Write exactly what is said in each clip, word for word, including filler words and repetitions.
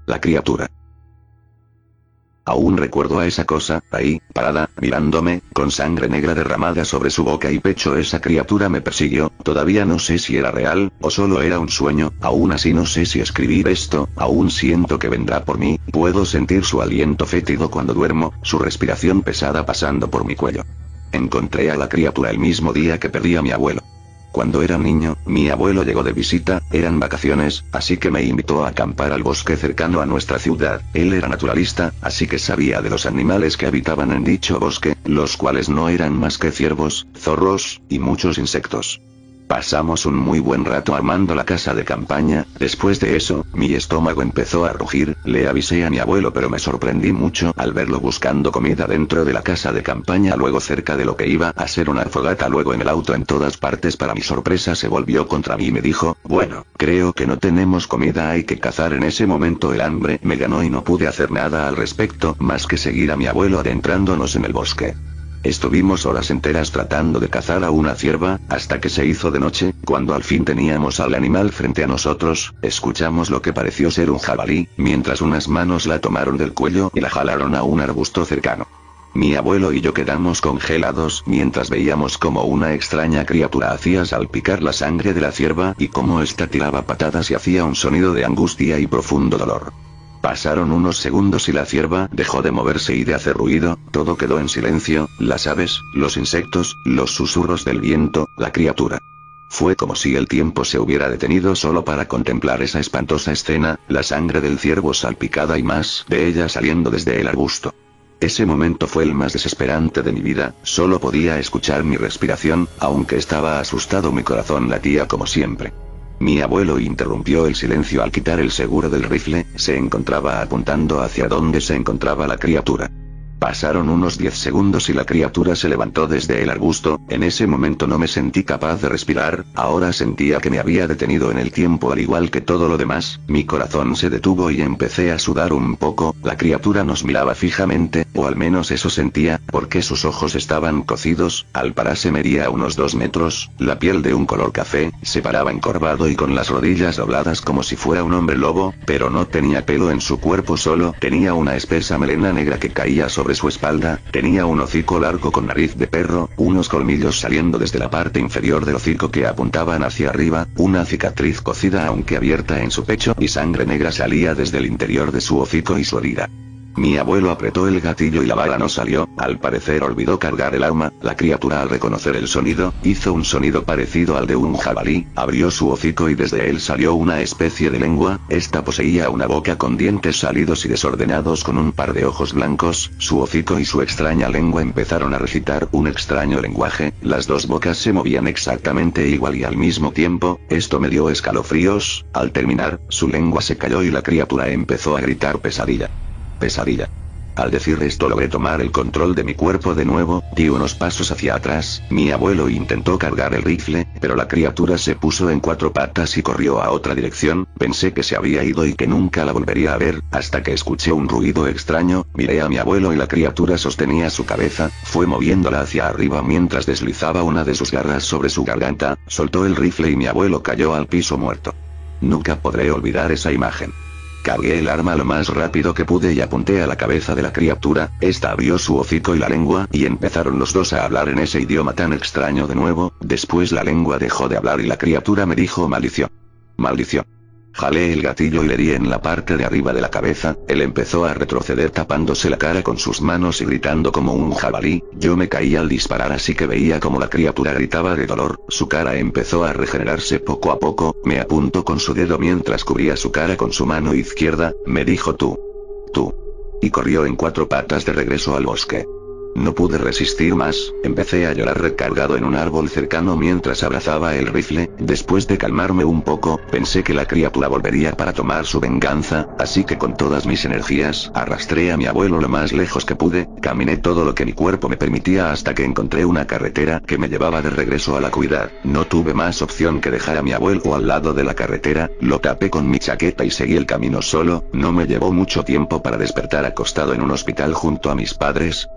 La criatura. Aún recuerdo a esa cosa, ahí, parada, mirándome, con sangre negra derramada sobre su boca y pecho. Esa criatura me persiguió, todavía no sé si era real, o solo era un sueño, aún así no sé si escribir esto, aún siento que vendrá por mí, puedo sentir su aliento fétido cuando duermo, su respiración pesada pasando por mi cuello. Encontré a la criatura el mismo día que perdí a mi abuelo. Cuando era niño, mi abuelo llegó de visita, eran vacaciones, así que me invitó a acampar al bosque cercano a nuestra ciudad. Él era naturalista, así que sabía de los animales que habitaban en dicho bosque, los cuales no eran más que ciervos, zorros, y muchos insectos. Pasamos un muy buen rato armando la casa de campaña. Después de eso, mi estómago empezó a rugir. Le avisé a mi abuelo, pero me sorprendí mucho al verlo buscando comida dentro de la casa de campaña, luego cerca de lo que iba a ser una fogata, luego en el auto, en todas partes. Para mi sorpresa se volvió contra mí y me dijo: bueno, creo que no tenemos comida, hay que cazar. En ese momento el hambre me ganó y no pude hacer nada al respecto, más que seguir a mi abuelo adentrándonos en el bosque. Estuvimos horas enteras tratando de cazar a una cierva, hasta que se hizo de noche. Cuando al fin teníamos al animal frente a nosotros, escuchamos lo que pareció ser un jabalí, mientras unas manos la tomaron del cuello y la jalaron a un arbusto cercano. Mi abuelo y yo quedamos congelados mientras veíamos cómo una extraña criatura hacía salpicar la sangre de la cierva y cómo ésta tiraba patadas y hacía un sonido de angustia y profundo dolor. Pasaron unos segundos y la cierva dejó de moverse y de hacer ruido, todo quedó en silencio, las aves, los insectos, los susurros del viento, la criatura. Fue como si el tiempo se hubiera detenido solo para contemplar esa espantosa escena, la sangre del ciervo salpicada y más de ella saliendo desde el arbusto. Ese momento fue el más desesperante de mi vida, solo podía escuchar mi respiración, aunque estaba asustado mi corazón latía como siempre. Mi abuelo interrumpió el silencio al quitar el seguro del rifle, se encontraba apuntando hacia donde se encontraba la criatura. Pasaron unos diez segundos y la criatura se levantó desde el arbusto. En ese momento no me sentí capaz de respirar, ahora sentía que me había detenido en el tiempo al igual que todo lo demás, mi corazón se detuvo y empecé a sudar un poco. La criatura nos miraba fijamente, o al menos eso sentía, porque sus ojos estaban cocidos. Al pararse medía unos dos metros, la piel de un color café, se paraba encorvado y con las rodillas dobladas como si fuera un hombre lobo, pero no tenía pelo en su cuerpo, solo tenía una espesa melena negra que caía sobre su espalda, tenía un hocico largo con nariz de perro, unos colmillos saliendo desde la parte inferior del hocico que apuntaban hacia arriba, una cicatriz cocida aunque abierta en su pecho y sangre negra salía desde el interior de su hocico y su herida. Mi abuelo apretó el gatillo y la bala no salió, al parecer olvidó cargar el arma. La criatura, al reconocer el sonido, hizo un sonido parecido al de un jabalí, abrió su hocico y desde él salió una especie de lengua. Esta poseía una boca con dientes salidos y desordenados con un par de ojos blancos. Su hocico y su extraña lengua empezaron a recitar un extraño lenguaje, las dos bocas se movían exactamente igual y al mismo tiempo. Esto me dio escalofríos. Al terminar, su lengua se cayó y la criatura empezó a gritar: pesadilla. Pesadilla. Al decir esto logré tomar el control de mi cuerpo de nuevo, di unos pasos hacia atrás. Mi abuelo intentó cargar el rifle, pero la criatura se puso en cuatro patas y corrió a otra dirección. Pensé que se había ido y que nunca la volvería a ver, hasta que escuché un ruido extraño. Miré a mi abuelo y la criatura sostenía su cabeza, fue moviéndola hacia arriba mientras deslizaba una de sus garras sobre su garganta, soltó el rifle y mi abuelo cayó al piso muerto. Nunca podré olvidar esa imagen. Cargué el arma lo más rápido que pude y apunté a la cabeza de la criatura. Esta abrió su hocico y la lengua, y empezaron los dos a hablar en ese idioma tan extraño de nuevo. Después la lengua dejó de hablar y la criatura me dijo: maldición. Maldición. Jalé el gatillo y le di en la parte de arriba de la cabeza. Él empezó a retroceder tapándose la cara con sus manos y gritando como un jabalí. Yo me caí al disparar, así que veía como la criatura gritaba de dolor. Su cara empezó a regenerarse poco a poco. Me apuntó con su dedo mientras cubría su cara con su mano izquierda. Me dijo: tú. Tú. Y corrió en cuatro patas de regreso al bosque. No pude resistir más, empecé a llorar recargado en un árbol cercano mientras abrazaba el rifle. Después de calmarme un poco, pensé que la criatura volvería para tomar su venganza, así que con todas mis energías, arrastré a mi abuelo lo más lejos que pude, caminé todo lo que mi cuerpo me permitía hasta que encontré una carretera que me llevaba de regreso a la ciudad. No tuve más opción que dejar a mi abuelo al lado de la carretera, lo tapé con mi chaqueta y seguí el camino solo. No me llevó mucho tiempo para despertar acostado en un hospital junto a mis padres, ellos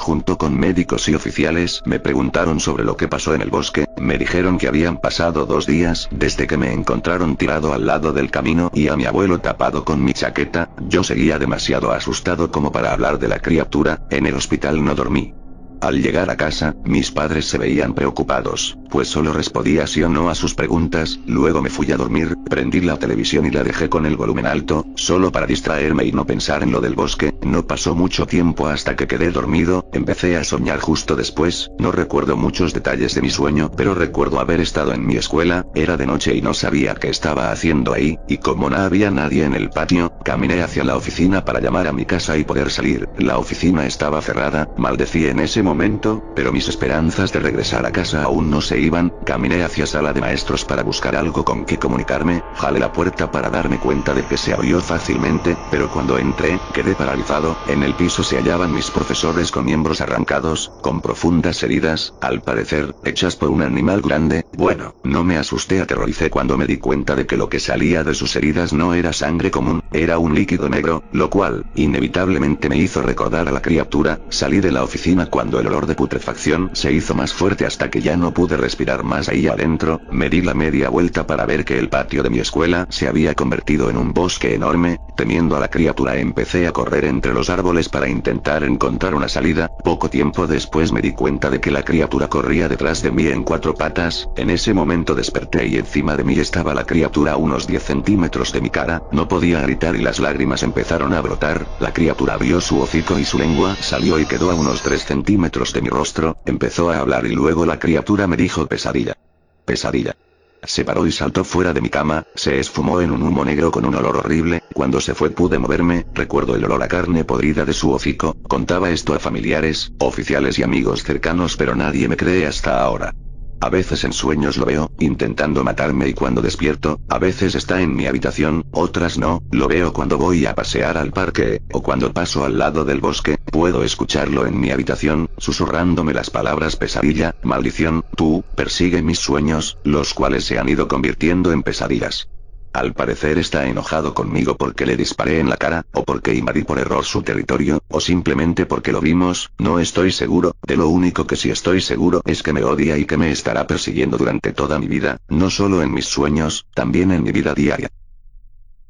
junto con médicos y oficiales me preguntaron sobre lo que pasó en el bosque, me dijeron que habían pasado dos días desde que me encontraron tirado al lado del camino y a mi abuelo tapado con mi chaqueta. Yo seguía demasiado asustado como para hablar de la criatura. En el hospital no dormí. Al llegar a casa, mis padres se veían preocupados, pues solo respondía sí o no a sus preguntas. Luego me fui a dormir, prendí la televisión y la dejé con el volumen alto, solo para distraerme y no pensar en lo del bosque. No pasó mucho tiempo hasta que quedé dormido, empecé a soñar justo después. No recuerdo muchos detalles de mi sueño, pero recuerdo haber estado en mi escuela, era de noche y no sabía qué estaba haciendo ahí, y como no había nadie en el patio, caminé hacia la oficina para llamar a mi casa y poder salir. La oficina estaba cerrada, maldecí en ese momento. momento, pero mis esperanzas de regresar a casa aún no se iban. Caminé hacia sala de maestros para buscar algo con que comunicarme, jalé la puerta para darme cuenta de que se abrió fácilmente, pero cuando entré, quedé paralizado. En el piso se hallaban mis profesores con miembros arrancados, con profundas heridas, al parecer, hechas por un animal grande. Bueno, no me asusté, aterroricé cuando me di cuenta de que lo que salía de sus heridas no era sangre común, era un líquido negro, lo cual, inevitablemente me hizo recordar a la criatura. Salí de la oficina cuando el olor de putrefacción se hizo más fuerte hasta que ya no pude respirar más ahí adentro. Me di la media vuelta para ver que el patio de mi escuela se había convertido en un bosque enorme. Temiendo a la criatura empecé a correr entre los árboles para intentar encontrar una salida. Poco tiempo después me di cuenta de que la criatura corría detrás de mí en cuatro patas. En ese momento desperté y encima de mí estaba la criatura a unos diez centímetros de mi cara. No podía gritar y las lágrimas empezaron a brotar. La criatura abrió su hocico y su lengua salió y quedó a unos tres centímetros de mi rostro. Empezó a hablar y luego la criatura me dijo pesadilla. Pesadilla. Se paró y saltó fuera de mi cama, se esfumó en un humo negro con un olor horrible. Cuando se fue pude moverme, recuerdo el olor a carne podrida de su hocico. Contaba esto a familiares, oficiales y amigos cercanos, pero nadie me cree hasta ahora. A veces en sueños lo veo, intentando matarme, y cuando despierto, a veces está en mi habitación, otras no. Lo veo cuando voy a pasear al parque, o cuando paso al lado del bosque. Puedo escucharlo en mi habitación, susurrándome las palabras pesadilla, maldición, tú, persigue mis sueños, los cuales se han ido convirtiendo en pesadillas. Al parecer está enojado conmigo porque le disparé en la cara, o porque invadí por error su territorio, o simplemente porque lo vimos. No estoy seguro. De lo único que sí estoy seguro es que me odia y que me estará persiguiendo durante toda mi vida, no solo en mis sueños, también en mi vida diaria.